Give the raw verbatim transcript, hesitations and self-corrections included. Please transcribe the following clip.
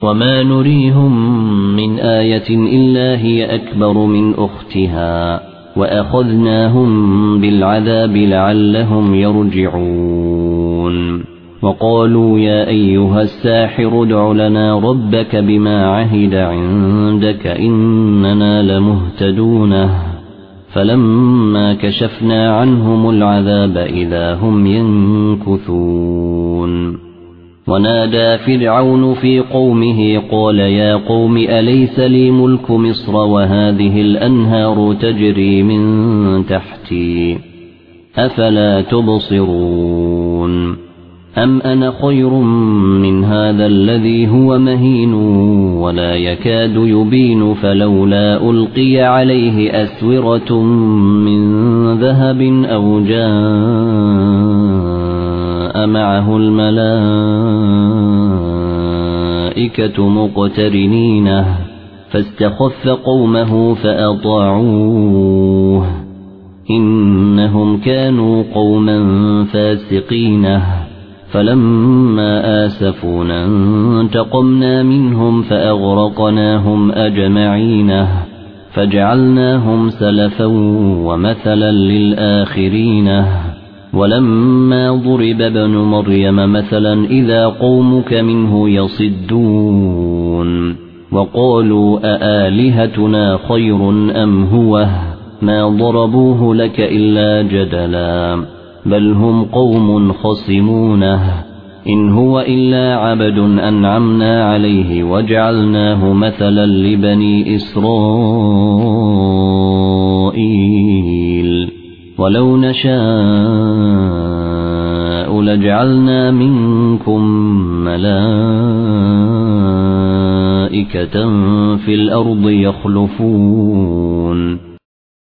وما نريهم من آية إلا هي أكبر من أختها وأخذناهم بالعذاب لعلهم يرجعون وقالوا يا أيها الساحر ادع لنا ربك بما عهد عندك إننا لمهتدون فلما كشفنا عنهم العذاب إذا هم ينكثون ونادى فرعون في قومه قال يا قوم أليس لي ملك مصر وهذه الأنهار تجري من تحتي أفلا تبصرون أم أنا خير من هذا الذي هو مهين ولا يكاد يبين فلولا ألقي عليه أسورة من ذهب أو جاء معه الملائكة مقترنين فاستخف قومه فأطاعوه إنهم كانوا قوما فاسقين فلما آسفونا انتقمنا منهم فأغرقناهم أجمعين فجعلناهم سلفا ومثلا للآخرين ولما ضرب ابن مريم مثلا إذا قومك منه يصدون وقالوا أآلهتنا خير أم هو ما ضربوه لك إلا جدلا بل هم قوم خصمون إن هو إلا عبد أنعمنا عليه وجعلناه مثلا لبني إسرائيل ولو نشاء لجعلنا منكم ملائكة في الأرض يخلفون